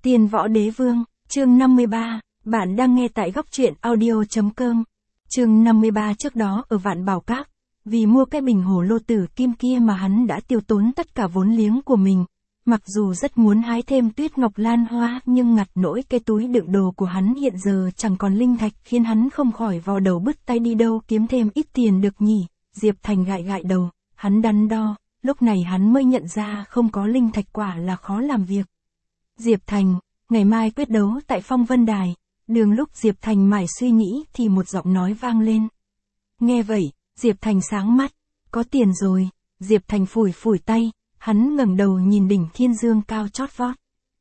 Tiên Võ Đế Vương, chương 53, bạn đang nghe tại góc truyện audio.com. Chương 53 trước đó ở Vạn Bảo Các, vì mua cái bình hồ lô tử kim kia mà hắn đã tiêu tốn tất cả vốn liếng của mình. Mặc dù rất muốn hái thêm tuyết ngọc lan hoa nhưng ngặt nỗi cái túi đựng đồ của hắn hiện giờ chẳng còn linh thạch khiến hắn không khỏi vò đầu bứt tay đi đâu kiếm thêm ít tiền được nhỉ. Diệp Thành gãi gãi đầu, hắn đắn đo, lúc này hắn mới nhận ra không có linh thạch quả là khó làm việc. Diệp Thành, ngày mai quyết đấu tại Phong Vân Đài. Đường lúc Diệp Thành mải suy nghĩ thì một giọng nói vang lên. Nghe vậy, Diệp Thành sáng mắt, có tiền rồi. Diệp Thành phủi phủi tay, hắn ngẩng đầu nhìn đỉnh thiên dương cao chót vót.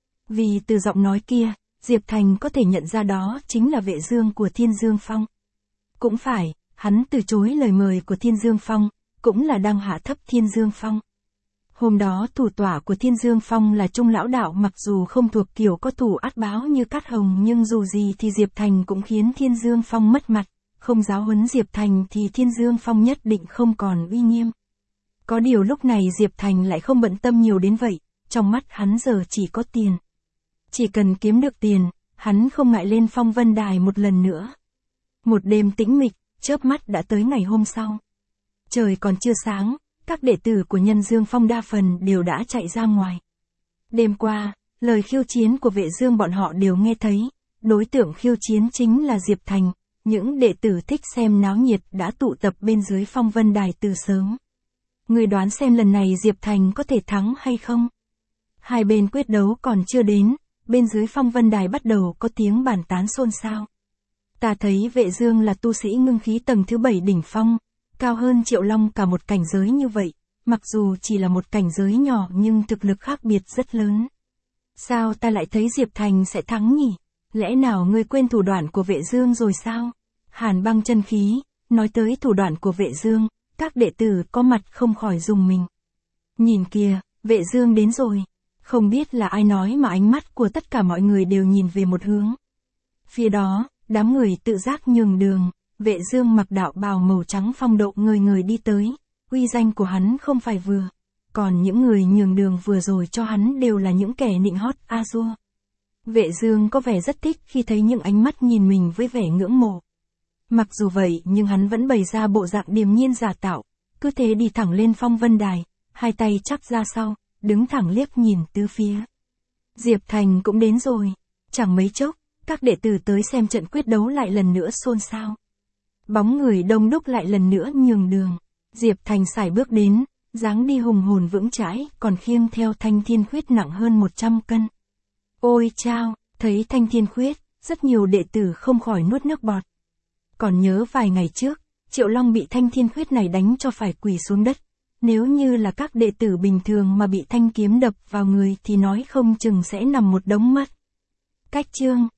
Vì từ giọng nói kia, Diệp Thành có thể nhận ra đó chính là vệ dương của Thiên Dương Phong. Cũng phải, hắn từ chối lời mời của Thiên Dương Phong, cũng là đang hạ thấp Thiên Dương Phong. Hôm đó thủ tọa của Thiên Dương Phong là Trung Lão Đạo, mặc dù không thuộc kiểu có thủ át báo như Cát Hồng nhưng dù gì thì Diệp Thành cũng khiến Thiên Dương Phong mất mặt, không giáo huấn Diệp Thành thì Thiên Dương Phong nhất định không còn uy nghiêm. Có điều lúc này Diệp Thành lại không bận tâm nhiều đến vậy, trong mắt hắn giờ chỉ có tiền. Chỉ cần kiếm được tiền, hắn không ngại lên Phong Vân Đài một lần nữa. Một đêm tĩnh mịch, chớp mắt đã tới ngày hôm sau. Trời còn chưa sáng, các đệ tử của Nhân Dương Phong đa phần đều đã chạy ra ngoài. Đêm qua, lời khiêu chiến của vệ dương bọn họ đều nghe thấy, đối tượng khiêu chiến chính là Diệp Thành, những đệ tử thích xem náo nhiệt đã tụ tập bên dưới Phong Vân Đài từ sớm. Người đoán xem lần này Diệp Thành có thể thắng hay không? Hai bên quyết đấu còn chưa đến, bên dưới Phong Vân Đài bắt đầu có tiếng bàn tán xôn xao. Ta thấy vệ dương là tu sĩ ngưng khí tầng thứ 7 đỉnh phong, cao hơn Triệu Long cả một cảnh giới như vậy, mặc dù chỉ là một cảnh giới nhỏ nhưng thực lực khác biệt rất lớn. Sao ta lại thấy Diệp Thành sẽ thắng nhỉ? Lẽ nào ngươi quên thủ đoạn của vệ dương rồi sao? Hàn Băng chân khí, nói tới thủ đoạn của vệ dương, các đệ tử có mặt không khỏi rùng mình. Nhìn kìa, vệ dương đến rồi. Không biết là ai nói mà ánh mắt của tất cả mọi người đều nhìn về một hướng. Phía đó, đám người tự giác nhường đường. Vệ dương mặc đạo bào màu trắng phong độ người người đi tới, uy danh của hắn không phải vừa, còn những người nhường đường vừa rồi cho hắn đều là những kẻ nịnh hót a dua. Vệ dương có vẻ rất thích khi thấy những ánh mắt nhìn mình với vẻ ngưỡng mộ. Mặc dù vậy nhưng hắn vẫn bày ra bộ dạng điềm nhiên giả tạo, cứ thế đi thẳng lên Phong Vân Đài, hai tay chắp ra sau, đứng thẳng liếc nhìn tứ phía. Diệp Thành cũng đến rồi, chẳng mấy chốc, các đệ tử tới xem trận quyết đấu lại lần nữa xôn xao. Bóng người đông đúc lại lần nữa nhường đường. Diệp Thành sải bước đến, dáng đi hùng hồn vững chãi, còn khiêng theo thanh thiên khuyết nặng hơn 100 cân. Ôi chao, thấy thanh thiên khuyết, rất nhiều đệ tử không khỏi nuốt nước bọt. Còn nhớ vài ngày trước, Triệu Long bị thanh thiên khuyết này đánh cho phải quỳ xuống đất. Nếu như là các đệ tử bình thường mà bị thanh kiếm đập vào người thì nói không chừng sẽ nằm một đống mất. Cách chương,